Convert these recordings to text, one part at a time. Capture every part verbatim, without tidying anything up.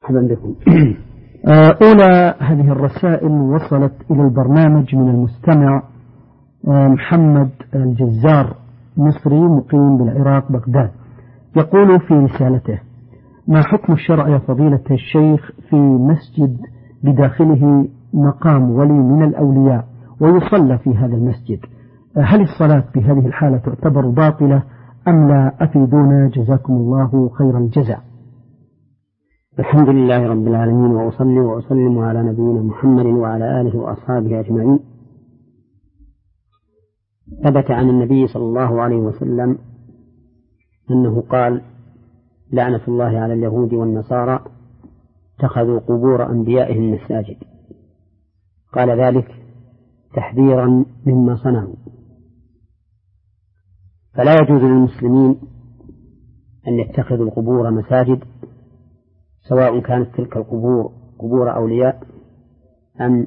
مرحبا بكم. أولى هذه الرسائل وصلت إلى البرنامج من المستمع محمد الجزار، مصري مقيم بالعراق بغداد. يقول في رسالته: ما حكم الشرع يا فضيلة الشيخ في مسجد بداخله مقام ولي من الأولياء ويصلى في هذا المسجد؟ هل الصلاة في هذه الحالة تعتبر باطلة أم لا؟ أفيدونا جزاكم الله خير الجزاء. الحمد لله رب العالمين، وأصلي وأسلم على نبينا محمد وعلى آله وأصحابه أجمعين. ثبت عن النبي صلى الله عليه وسلم أنه قال: لعنة الله على اليهود والنصارى اتخذوا قبور أنبيائهم مساجد. قال ذلك تحذيرا مما صنعوا. فلا يجوز للمسلمين أن يتخذوا القبور مساجد، سواء كانت تلك القبور قبور أولياء أم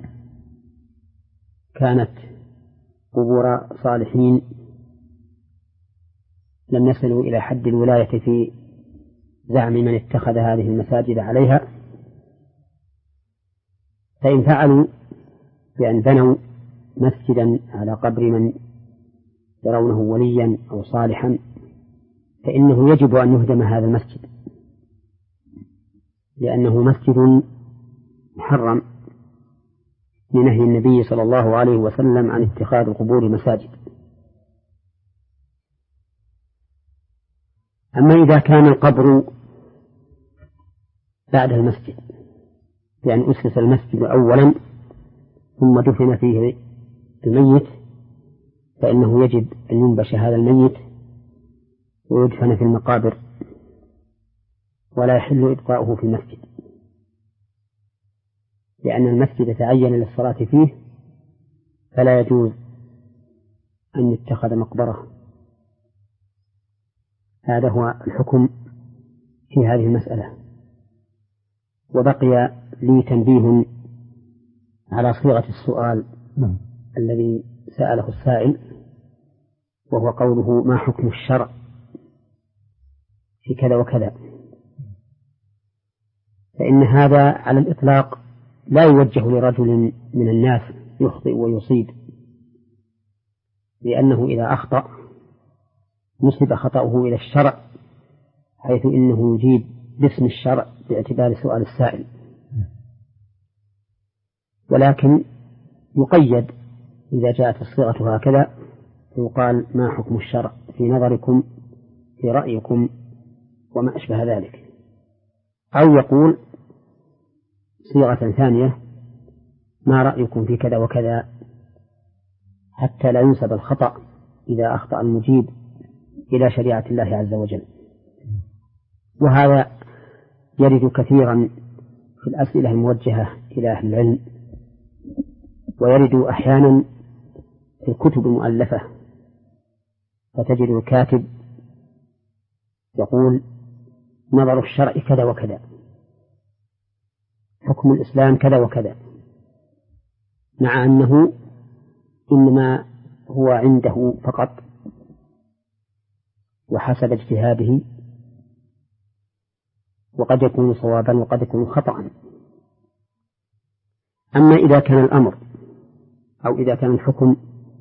كانت قبور صالحين لم يصلوا إلى حد الولاية في زعم من اتخذ هذه المساجد عليها. فإن فعلوا بأن بنوا مسجدا على قبر من يرونه وليا أو صالحا فإنه يجب أن يهدم هذا المسجد، لأنه مسجد محرم لنهي النبي صلى الله عليه وسلم عن اتخاذ القبور مساجد. أما إذا كان القبر بعد المسجد، يعني أسس المسجد أولا ثم دفن فيه الميت، فإنه يجب أن ينبش هذا الميت ويدفن في المقابر، ولا يحل إبقاؤه في المسجد، لأن المسجد تعين للصلاة فيه، فلا يجوز أن يتخذ مقبرة. هذا هو الحكم في هذه المسألة. وبقي لي تنبيه على صيغة السؤال م. الذي سأله السائل، وهو قوله: ما حكم الشرع في كذا وكذا؟ فإن هذا على الإطلاق لا يوجه لرجل من الناس يخطئ ويصيب، لأنه إذا أخطأ نسب خطأه إلى الشرع، حيث إنه يجيب باسم الشرع باعتبار سؤال السائل، ولكن يقيد إذا جاءت الصيغة هكذا يقال: ما حكم الشرع في نظركم، في رأيكم، وما أشبه ذلك. أو يقول صيغة ثانية: ما رأيكم في كذا وكذا، حتى لا ينسب الخطأ إذا أخطأ المجيب إلى شريعة الله عز وجل. وهذا يرد كثيرا في الأسئلة الموجهة إلى أهل العلم، ويرد أحيانا في الكتب المؤلفة، فتجد الكاتب يقول: نظر الشرع كذا وكذا، حكم الإسلام كذا وكذا، مع أنه إنما هو عنده فقط وحسب اجتهاده، وقد يكون صوابا وقد يكون خطأ. أما إذا كان الأمر أو إذا كان الحكم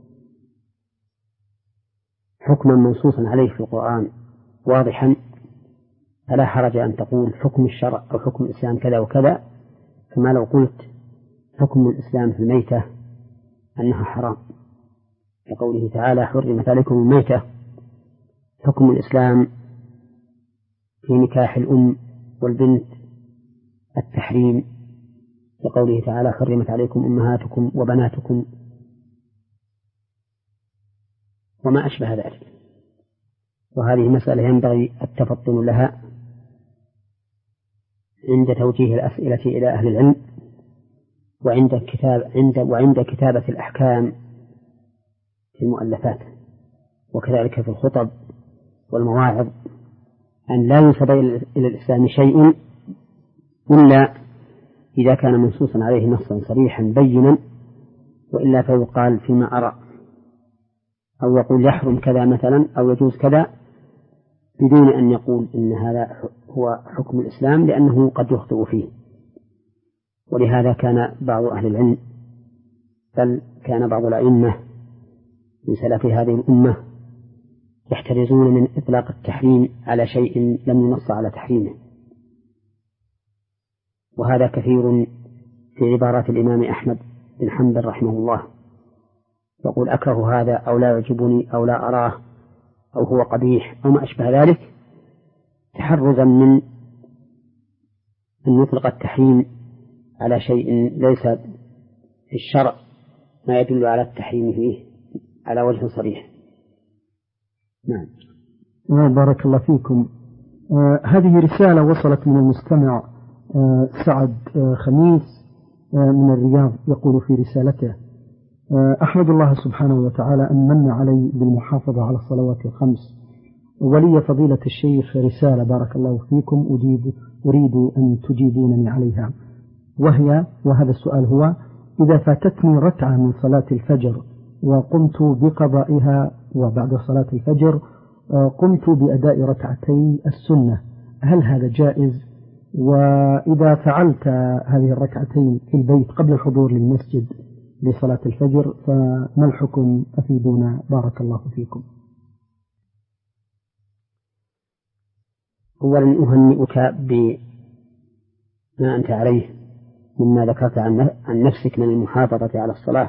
حكما منصوصا عليه في القرآن واضحا، فلا حرج أن تقول حكم الشرع أو حكم الإسلام كذا وكذا، كما لو قلت حكم الإسلام في الميتة أنها حرام، لقوله تعالى: حرمت عليكم الميتة. حكم الإسلام في نكاح الأم والبنت التحريم، لقوله تعالى: حرمت عليكم أمهاتكم وبناتكم، وما أشبه ذلك. وهذه مسألة ينبغي التفطن لها عند توجيه الأسئلة إلى أهل العلم، وعند كتاب عند وعند كتابة الأحكام في المؤلفات، وكذلك في الخطب والمواعظ، أن لا ينسب إلى الإسلام شيء إلا إذا كان منصوصا عليه نصا صريحا بينا، وإلا فيقال فيما أرى، أو يقول يحرم كذا مثلا أو يجوز كذا، بدون أن يقول إن هذا هو حكم الإسلام، لأنه قد يخطئ فيه. ولهذا كان بعض أهل العلم، بل كان بعض الأئمة من سلف هذه الأمة يحترزون من إطلاق التحريم على شيء لم ينص على تحريمه، وهذا كثير في عبارات الإمام أحمد بن حنبل رحمه الله، يقول أكره هذا أو لا يعجبني أو لا أراه أو هو قبيح أو ما أشبه ذلك، تحرزا من أن يطلق التحريم على شيء ليس في الشرع ما يدل على التحريم فيه على وجه صريح. نعم. بارك الله فيكم. آه هذه رسالة وصلت من المستمع آه سعد آه خميس آه من الرياض، يقول في رسالته: آه أحمد الله سبحانه وتعالى أن من علي بالمحافظة على الصلوات الخمس، ولي فضيلة الشيخ رسالة بارك الله فيكم أجيب أريد أن تجيبونني عليها، وهي وهذا السؤال هو: إذا فاتتني ركعة من صلاة الفجر وقمت بقضائها، وبعد صلاة الفجر قمت بأداء ركعتي السنة، هل هذا جائز؟ وإذا فعلت هذه الركعتين في البيت قبل الحضور للمسجد لصلاة الفجر فما الحكم؟ أفيدونا بارك الله فيكم. أولا أهنئك بما أنت عليه مما ذكرت عن نفسك من المحافظة على الصلاة،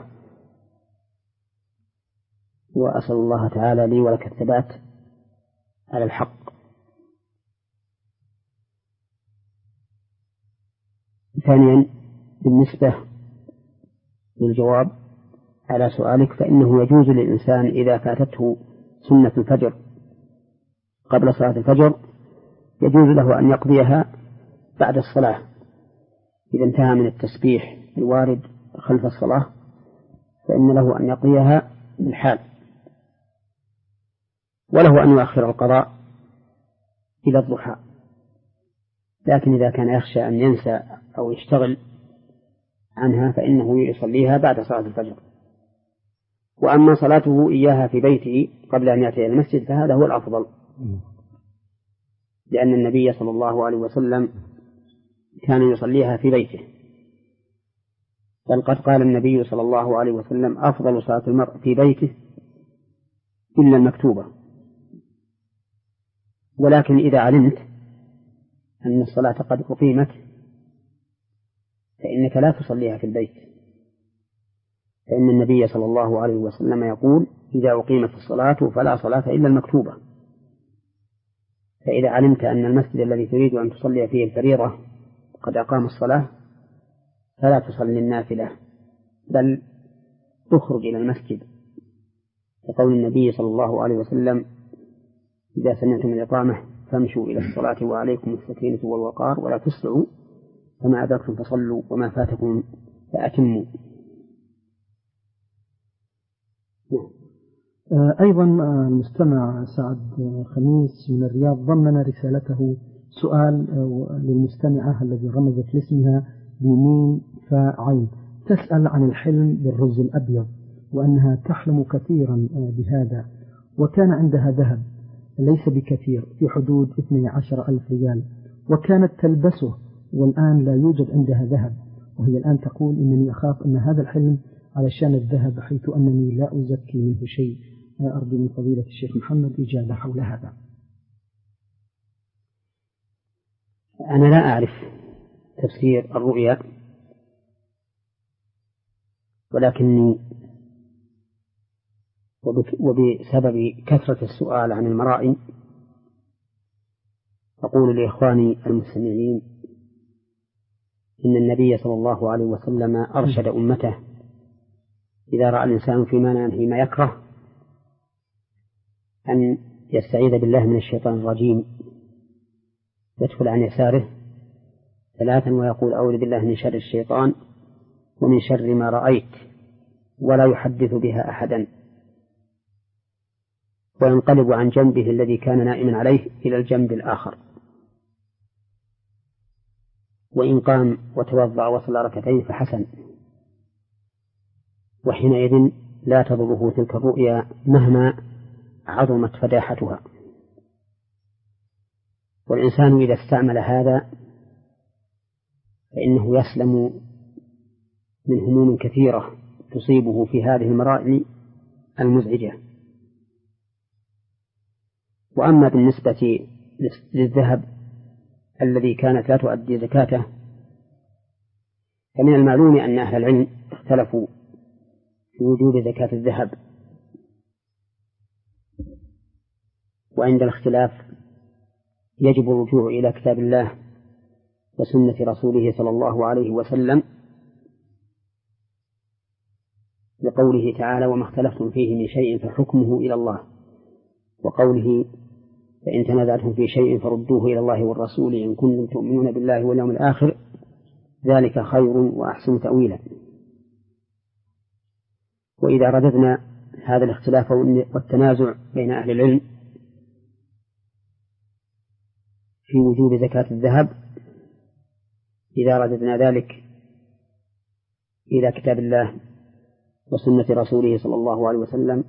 وأسأل الله تعالى لي ولك الثبات على الحق. ثانيا، بالنسبة للجواب على سؤالك، فإنه يجوز للإنسان إذا فاتته سنة الفجر قبل صلاة الفجر يجوز له أن يقضيها بعد الصلاة إذا انتهى من التسبيح الوارد خلف الصلاة، فإن له أن يقضيها بالحال، وله أن يؤخر القضاء إلى الضحى. لكن إذا كان يخشى أن ينسى أو يشتغل عنها فإنه يصليها بعد صلاة الفجر. وأما صلاته إياها في بيته قبل أن يأتي إلى المسجد فهذا هو الأفضل، لأن النبي صلى الله عليه وسلم كان يصليها في بيته، بل قد قال النبي صلى الله عليه وسلم: أفضل صلاة المرء في بيته إلا المكتوبة. ولكن إذا علمت أن الصلاة قد أقيمت فإنك لا تصليها في البيت، فإن النبي صلى الله عليه وسلم يقول: إذا أقيمت الصلاة فلا صلاة إلا المكتوبة. فإذا علمت أن المسجد الذي تريد أن تصلي فيه الفريضة قد أقام الصلاة فلا تصلي النافلة، بل تخرج إلى المسجد، لقول النبي صلى الله عليه وسلم: إذا سمعتم الإقامة فامشوا إلى الصلاة وعليكم السكينة والوقار ولا تسرعوا، فما أدركتم فصلوا وما فاتكم فأتموا. أيضا المستمع سعد خميس من الرياض ضمن رسالته سؤال للمستمعة الذي رمزت لاسمها بميم فعين، تسأل عن الحلم بالرز الأبيض، وأنها تحلم كثيرا بهذا، وكان عندها ذهب ليس بكثير في حدود اثني عشر ألف ريال، وكانت تلبسه، والآن لا يوجد عندها ذهب، وهي الآن تقول: إنني أخاف أن هذا الحلم علشان الذهب، حيث أنني لا أزكي منه شيء. أرجو من فضيلة الشيخ محمد إجابة حول هذا. أنا لا أعرف تفسير الرؤيا، ولكني وبسبب كثرة السؤال عن المرائي أقول لإخواني المستمعين إن النبي صلى الله عليه وسلم أرشد أمته: إذا رأى الإنسان في منامه ما يكره أن يستعيذ بالله من الشيطان الرجيم، يدخل عن يساره ثلاثا ويقول: أعوذ بالله من شر الشيطان ومن شر ما رأيت، ولا يحدث بها أحدا، وينقلب عن جنبه الذي كان نائما عليه إلى الجنب الآخر، وإن قام وتوضأ وصلى ركعتين فحسن، وحينئذ لا تضره تلك الرؤيا مهما عظمت فداحتها. والإنسان إذا استعمل هذا فإنه يسلم من هموم كثيرة تصيبه في هذه المراحل المزعجة. وأما بالنسبة للذهب الذي كانت لا تؤدي زكاته فمن المعلوم أن أهل العلم اختلفوا في وجوب زكاة الذهب، وعند الاختلاف يجب الرجوع إلى كتاب الله وسنة رسوله صلى الله عليه وسلم لقوله تعالى: وما اختلفتم فيه من شيء فحكمه إلى الله، وقوله: فإن تنازعتم في شيء فردوه إلى الله والرسول إن كنتم تؤمنون بالله واليوم الآخر ذلك خير وأحسن تأويلا. وإذا رددنا هذا الاختلاف والتنازع بين أهل العلم في وجوب زكاة الذهب، إذا رددنا ذلك إلى كتاب الله وسنة رسوله صلى الله عليه وسلم،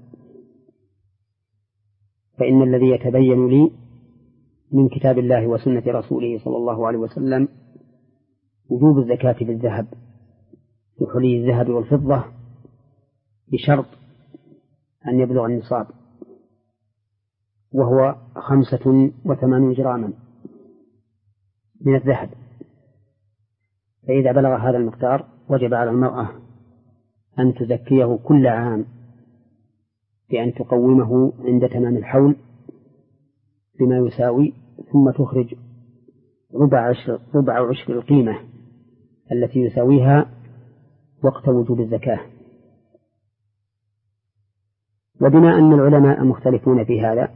فإن الذي يتبين لي من كتاب الله وسنة رسوله صلى الله عليه وسلم وجوب الزكاة بالذهب في حلي الذهب والفضة بشرط أن يبلغ النصاب، وهو خمسة وثمانون جراما من الذهب. فإذا بلغ هذا المقدار وجب على المرأة أن تزكيه كل عام بأن تقومه عند تمام الحول بما يساوي، ثم تخرج ربع عشر, ربع عشر القيمة التي يساويها وقت وجوب الزكاة. وبما أن العلماء مختلفون في هذا،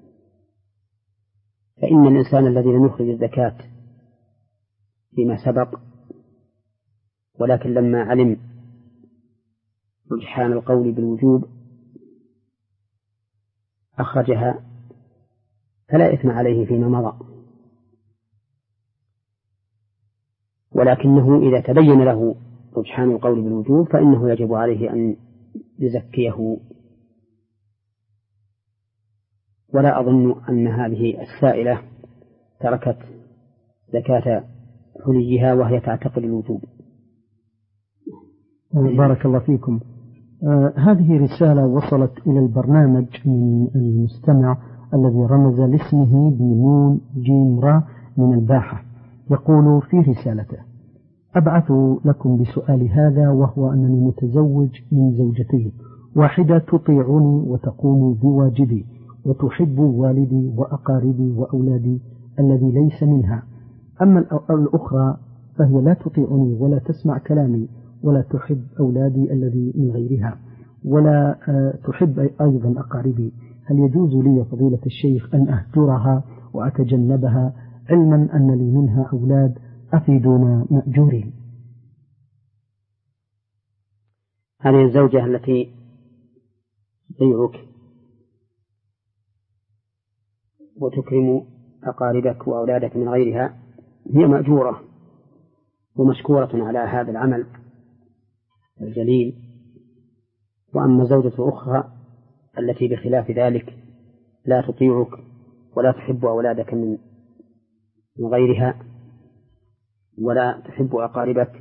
فإن الإنسان الذي لم يخرج الزكاة فيما سبق ولكن لما علم رجحان القول بالوجوب أخرجها فلا إثم عليه فيما مضى، ولكنه إذا تبين له رجحان القول بالوجوب فإنه يجب عليه أن يزكيه. ولا أظن أن هذه السائلة تركت زكاة حليها وهي تعتقد الوجوب. بارك الله فيكم. آه هذه رسالة وصلت إلى البرنامج من المستمع الذي رمز لاسمه بنون جيم را من الباحة. يقول في رسالته: أبعث لكم بسؤال هذا، وهو أنني متزوج من زوجتين، واحدة تطيعني وتقوم بواجبي وتحب والدي وأقاربي وأولادي الذي ليس منها، أما الأخرى فهي لا تطيعني ولا تسمع كلامي ولا تحب أولادي الذي من غيرها ولا تحب أيضا أقاربي. هل يجوز لي فضيلة الشيخ أن أهجرها وأتجنبها، علما أن لي منها أولاد أفيدونا مأجورين؟ هذه الزوجة التي تطيعك وتكرم أقاربك وأولادك من غيرها هي مأجورة ومشكورة على هذا العمل الجليل. وأما زوجة أخرى التي بخلاف ذلك لا تطيعك ولا تحب أولادك من غيرها ولا تحب أقاربك،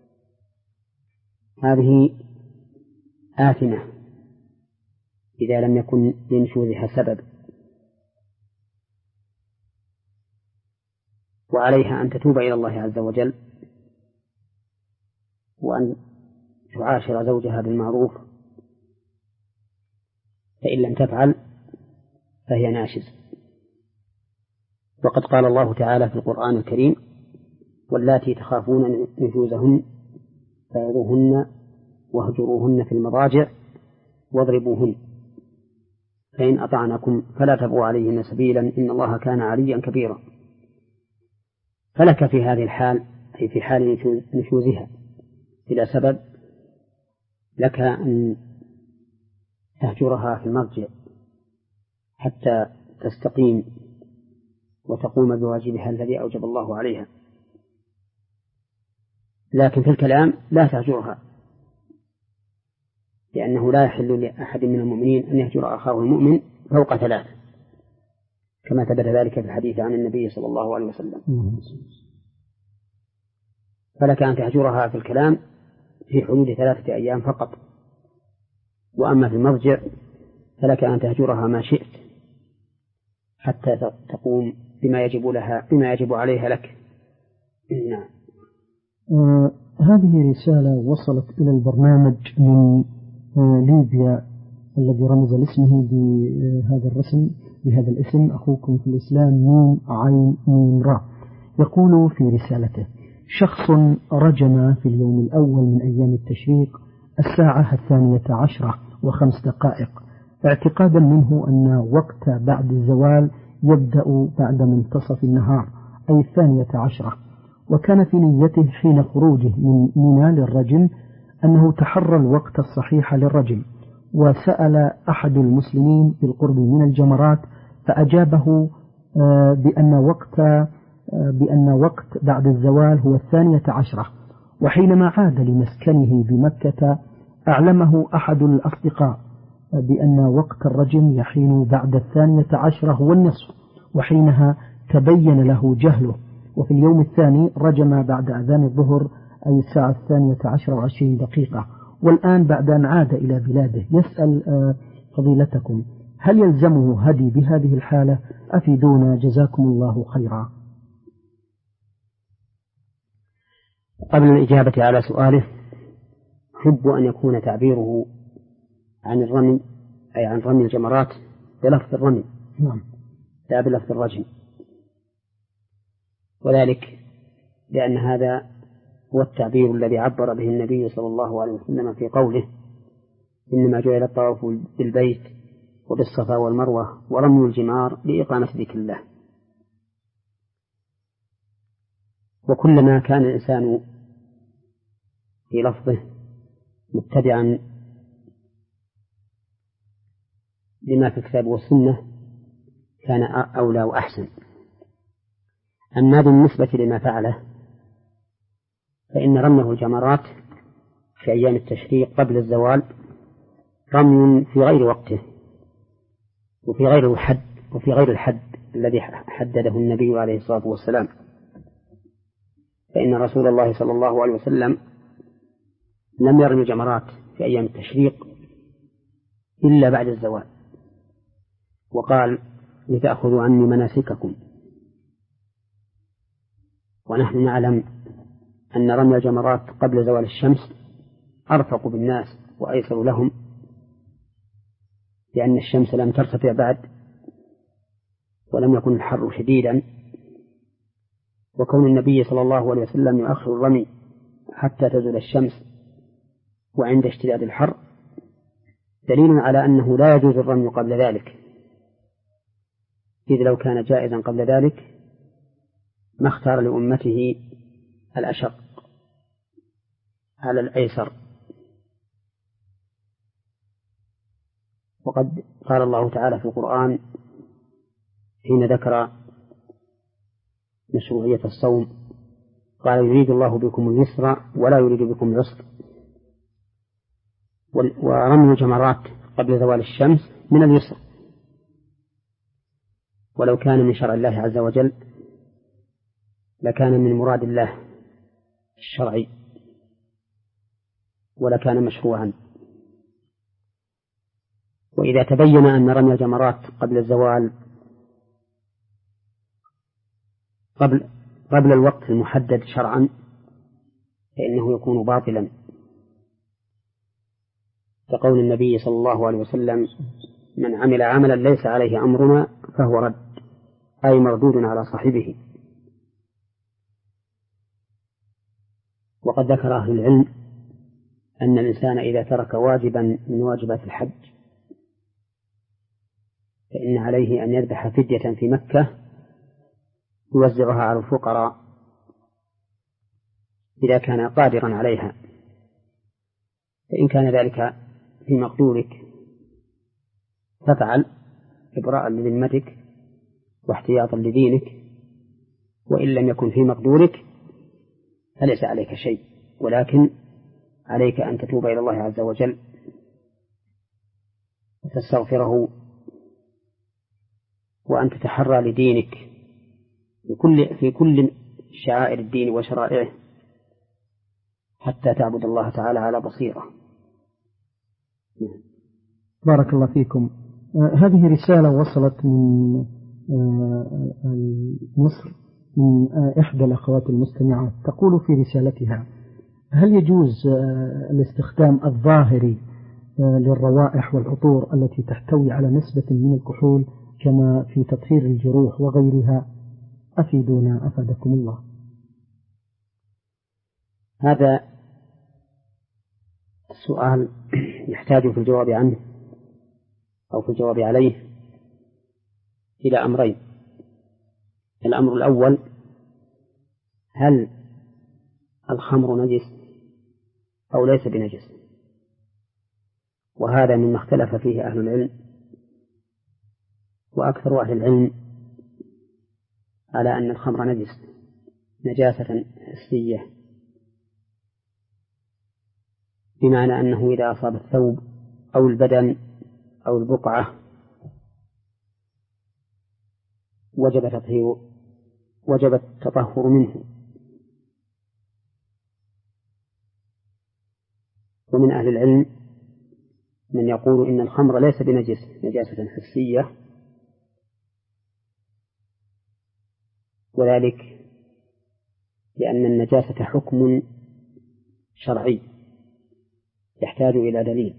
هذه آثمة إذا لم يكن لنشوزها سبب، وعليها أن تتوب إلى الله عز وجل وأن تعاشر زوجها بالمعروف، فإن لم تفعل فهي ناشز. وقد قال الله تعالى في القرآن الكريم: واللاتي تخافون نشوزهن فعظوهن واهجروهن في المضاجع واضربوهن فإن أطعنكم فلا تبغوا عليهن سبيلا إن الله كان عليا كبيرا. فلك في هذه الحال، أي في حال نشوزها بلا سبب، لك أن تهجرها في المرجع حتى تستقيم وتقوم بواجبها الذي أوجب الله عليها، لكن في الكلام لا تهجرها، لأنه لا يحل لأحد من المؤمنين أن يهجر أخاه المؤمن فوق ثلاث، كما ثبت ذلك في الحديث عن النبي صلى الله عليه وسلم. فلك أن تهجرها في الكلام في حدود ثلاثة أيام فقط، وأما في المضجع فلك أن تهجرها ما شئت حتى تقوم بما يجب لها بما يجب عليها لك. نعم. آه هذه رسالة وصلت إلى البرنامج من آه ليبيا الذي رمز لاسمه بهذا الرسم بهذا الاسم أخوكم في الإسلام ميم عين ميم را. يقول في رسالته: شخص رجم في اليوم الأول من أيام التشريق الساعة الثانية عشرة وخمس دقائق اعتقادا منه أن وقت بعد الزوال يبدأ بعد منتصف النهار أي الثانية عشرة، وكان في نيته حين خروجه من منى للرجم أنه تحرى الوقت الصحيح للرجم، وسأل أحد المسلمين بالقرب من الجمرات فأجابه بأن وقت بأن وقت بعد الزوال هو الثانية عشرة. وحينما عاد لمسكنه بمكة أعلمه أحد الأصدقاء بأن وقت الرجم يحين بعد الثانية عشرة والنصف، وحينها تبين له جهله، وفي اليوم الثاني رجم بعد أذان الظهر أي الساعة الثانية عشرة وعشرين دقيقة، والآن بعد أن عاد إلى بلاده يسأل فضيلتكم هل يلزمه هدي بهذه الحالة؟ أفيدونا جزاكم الله خيرا. قبل الإجابة على سؤاله أحب أن يكون تعبيره عن الرمي أي عن رمي الجمرات بلفظ الرمي نعم لا بلفظ الرجم، وذلك لأن هذا هو التعبير الذي عبر به النبي صلى الله عليه وسلم في قوله: إنما جعل الطواف بالبيت وبالصفا والمروة ورمي الجمار لإقامة ذكر الله. وكلما كان الإنسان في لفظه متبعا لما في الكتاب والسنة كان أولى وأحسن. أما بالنسبة لما فعله فإن رميه الجمرات في أيام التشريق قبل الزوال رمي في غير وقته وفي غير الحد وفي غير الحد الذي حدده النبي عليه الصلاة والسلام، فإن رسول الله صلى الله عليه وسلم لم يرمي الجمرات في أيام التشريق إلا بعد الزوال، وقال: لتأخذوا عني مناسككم. ونحن نعلم أن رمي الجمرات قبل زوال الشمس أرفق بالناس وأيسر لهم، لأن الشمس لم ترتفع بعد ولم يكن الحر شديدا، وكون النبي صلى الله عليه وسلم يؤخر الرمي حتى تزول الشمس وعند اشتداد الحر دليل على أنه لا يجوز الرمي قبل ذلك، إذ لو كان جائزا قبل ذلك ما اختار لأمته الأشق على الأيسر. وقد قال الله تعالى في القرآن حين ذكر مشروعية الصوم: قال: يريد الله بكم اليسر ولا يريد بكم العسر. ورمي الجمرات قبل زوال الشمس من اليسر، ولو كان من شرع الله عز وجل لكان من مراد الله الشرعي ولكان مشروعا. وإذا تبين أن رمي الجمرات قبل الزوال قبل قبل الوقت المحدد شرعا فإنه يكون باطلا، كقول النبي صلى الله عليه وسلم: من عمل عملا ليس عليه أمرنا فهو رد، أي مردود على صاحبه. وقد ذكر أهل العلم أن الإنسان إذا ترك واجبا من واجبات الحج فإن عليه أن يذبح فدية في مكة يوزعها على الفقراء إذا كان قادرا عليها، فإن كان ذلك في مقدورك فافعل إبراء لذمتك واحتياطا لدينك، وإن لم يكن في مقدورك فليس عليك شيء، ولكن عليك أن تتوب إلى الله عز وجل وتستغفره وأن تتحرى لدينك في كل في كل شعائر الدين وشرائعه حتى تعبد الله تعالى على بصيرة. بارك الله فيكم. آه هذه رسالة وصلت من آه مصر من آه إحدى الأخوات المستمعات، تقول في رسالتها: هل يجوز آه الاستخدام الظاهري آه للروائح والعطور التي تحتوي على نسبة من الكحول كما في تطهير الجروح وغيرها؟ أفيدونا أفادكم الله. هذا السؤال يحتاج في الجواب عنه أو في الجواب عليه إلى أمرين. الأمر الأول: هل الخمر نجس أو ليس بنجس؟ وهذا مما اختلف فيه أهل العلم، وأكثر أهل العلم على أن الخمر نجس نجاسة حسية، بمعنى أنه إذا أصاب الثوب أو البدن أو البقعة وجب تطهير وجب التطهر منه. ومن أهل العلم من يقول إن الخمر ليس بنجس نجاسة حسية، وذلك لأن النجاسة حكم شرعي يحتاج إلى دليل،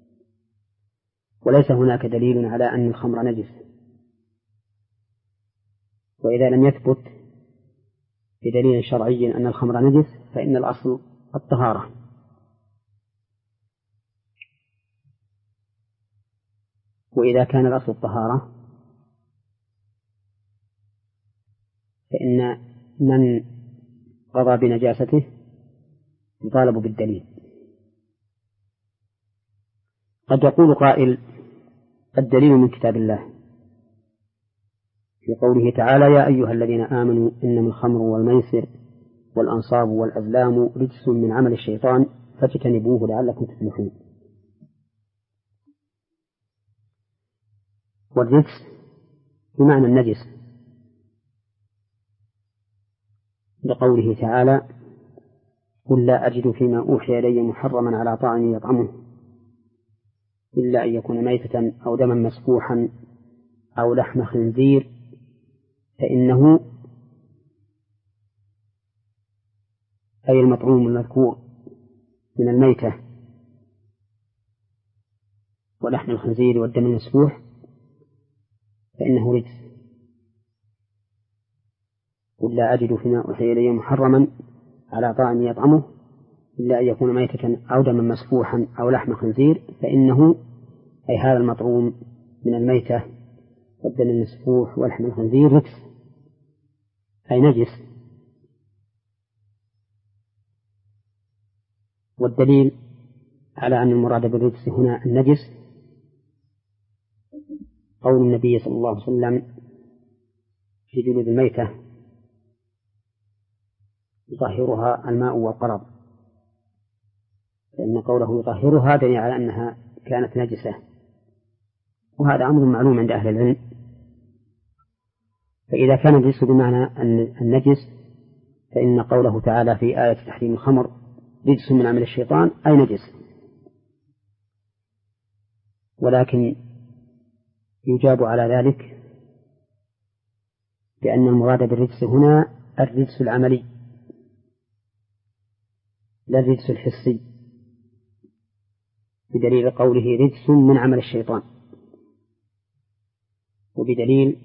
وليس هناك دليل على أن الخمر نجس. وإذا لم يثبت بدليل شرعي أن الخمر نجس فإن الأصل الطهارة. وإذا كان الأصل الطهارة فإن من قضى بنجاسته يطالب بالدليل. قد يقول قائل: الدليل من كتاب الله في قوله تعالى: يا أيها الذين آمنوا إنما الخمر والميسر والأنصاب والأزلام رجس من عمل الشيطان فاجتنبوه لعلكم تفلحون. والرجس بمعنى النجس، لقوله تعالى: قل لا أجد فيما أوحي إلي محرما على طاعم يطعمه إلا أن يكون ميتة أو دما مسفوحا أو لحم خنزير فإنه، أي المطعوم المذكور من الميتة ولحم الخنزير والدم المسفوح فإنه رجس. قل لا أجد فيما أوحي إلي محرما على طاعم يطعمه إلا أن يكون ميتة أو دما مسفوحا أو لحم خنزير فإنه، أي هذا المطعوم من الميتة والدم المسفوح ولحم الخنزير رجس، أي نجس. والدليل على أن المراد بالرجس هنا النجس قول النبي صلى الله عليه وسلم في جلود الميتة: يطهرها الماء والقرض، فإن قوله يطهرها دليل على أنها كانت نجسة، وهذا أمر معلوم عند أهل العلم. فإذا كان الرجس بمعنى النجس فإن قوله تعالى في آية تحريم الخمر رجس من عمل الشيطان أي نجس. ولكن يجاب على ذلك بأن المراد بالرجس هنا الرجس العملي لا الرجس الحسي، بدليل قوله رجس من عمل الشيطان، وبدليل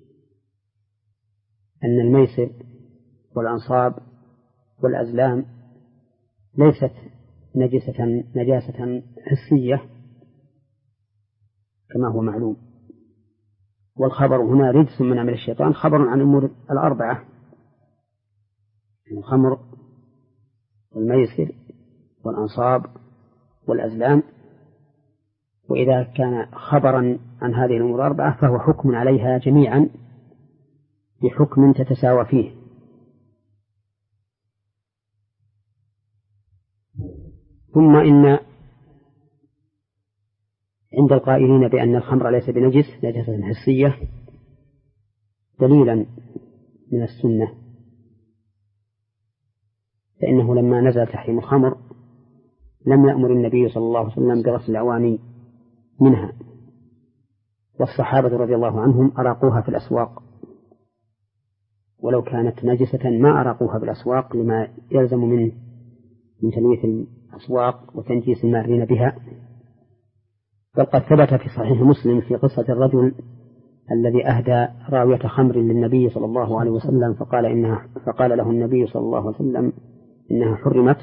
أن الميسر والأنصاب والأزلام ليست نجسة نجاسة حسية كما هو معلوم. والخبر هنا رجس من عمل الشيطان خبر عن الأمور الأربعة: الخمر والميسر والأنصاب والأزلام. وإذا كان خبرا عن هذه الأمور الأربعة فهو حكم عليها جميعا بحكم تتساوى فيه. ثم إن عند القائلين بأن الخمر ليس بنجس نجاسة حسية دليلا من السنة، فإنه لما نزل تحريم الخمر لم يأمر النبي صلى الله عليه وسلم بغسل الأواني منها، والصحابة رضي الله عنهم أراقوها في الأسواق، ولو كانت نجسة ما أراقوها بالأسواق لما يلزم منه من تلويث الأسواق وتنجيس المارين بها. بل قد ثبت في صحيح مسلم في قصة الرجل الذي أهدى راوية خمر للنبي صلى الله عليه وسلم فقال, إنها فقال له النبي صلى الله عليه وسلم إنها حرمت،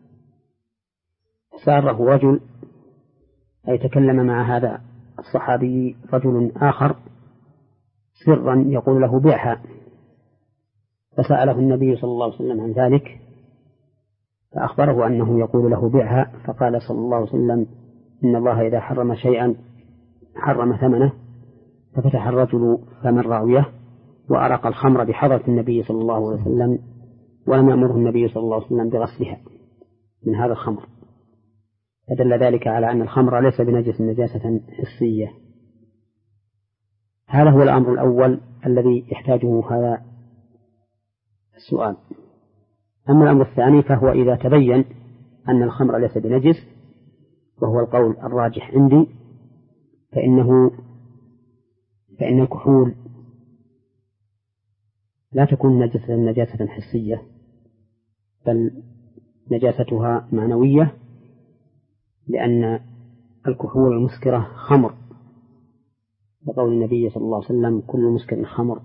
ساره رجل أي تكلم مع هذا الصحابي رجل آخر سرا يقول له بيعها، فسأله النبي صلى الله عليه وسلم عن ذلك فأخبره أنه يقول له بيعها، فقال صلى الله عليه وسلم إن الله إذا حرم شيئا حرم ثمنه، ففتح الرجل فم الراوية وأرق الخمر بحضرة النبي صلى الله عليه وسلم، ولم يأمره النبي صلى الله عليه وسلم بغسلها من هذا الخمر، فدل ذلك على أن الخمر ليس بنجس نجاسة حسية. هذا هو الأمر الأول الذي يحتاجه هذا السؤال. أما الأمر الثاني فهو إذا تبين أن الخمر ليس بنجس، وهو القول الراجح عندي، فإنه فإن الكحول لا تكون نجسة نجاسة حسية، بل نجاستها معنوية، لأن الكحول المسكرة خمر، لقول النبي صلى الله عليه وسلم كل مسكر خمر،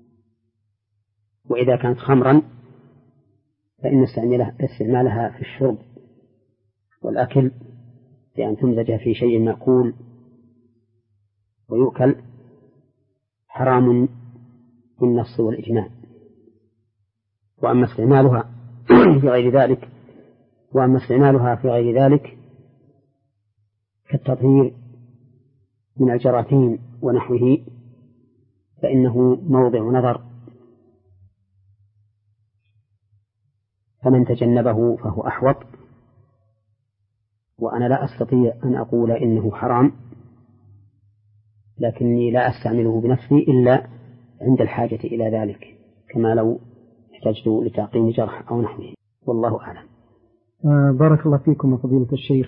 وإذا كانت خمرا فإن استعمالها في الشرب والأكل بأن تمزج في شيء مأكول ويؤكل حرام بالنص والإجماع. وأما استعمالها في غير ذلك وأما استعمالها في غير ذلك كالتطهير من الجراثيم ونحوه فإنه موضع نظر، فمن تجنبه فهو أحوط. وأنا لا أستطيع أن أقول إنه حرام، لكني لا أستعمله بنفسي إلا عند الحاجة إلى ذلك، كما لو احتجت لتعقيم جرح أو نحوه، والله أعلم. آه بارك الله فيكم فضيلة الشيخ.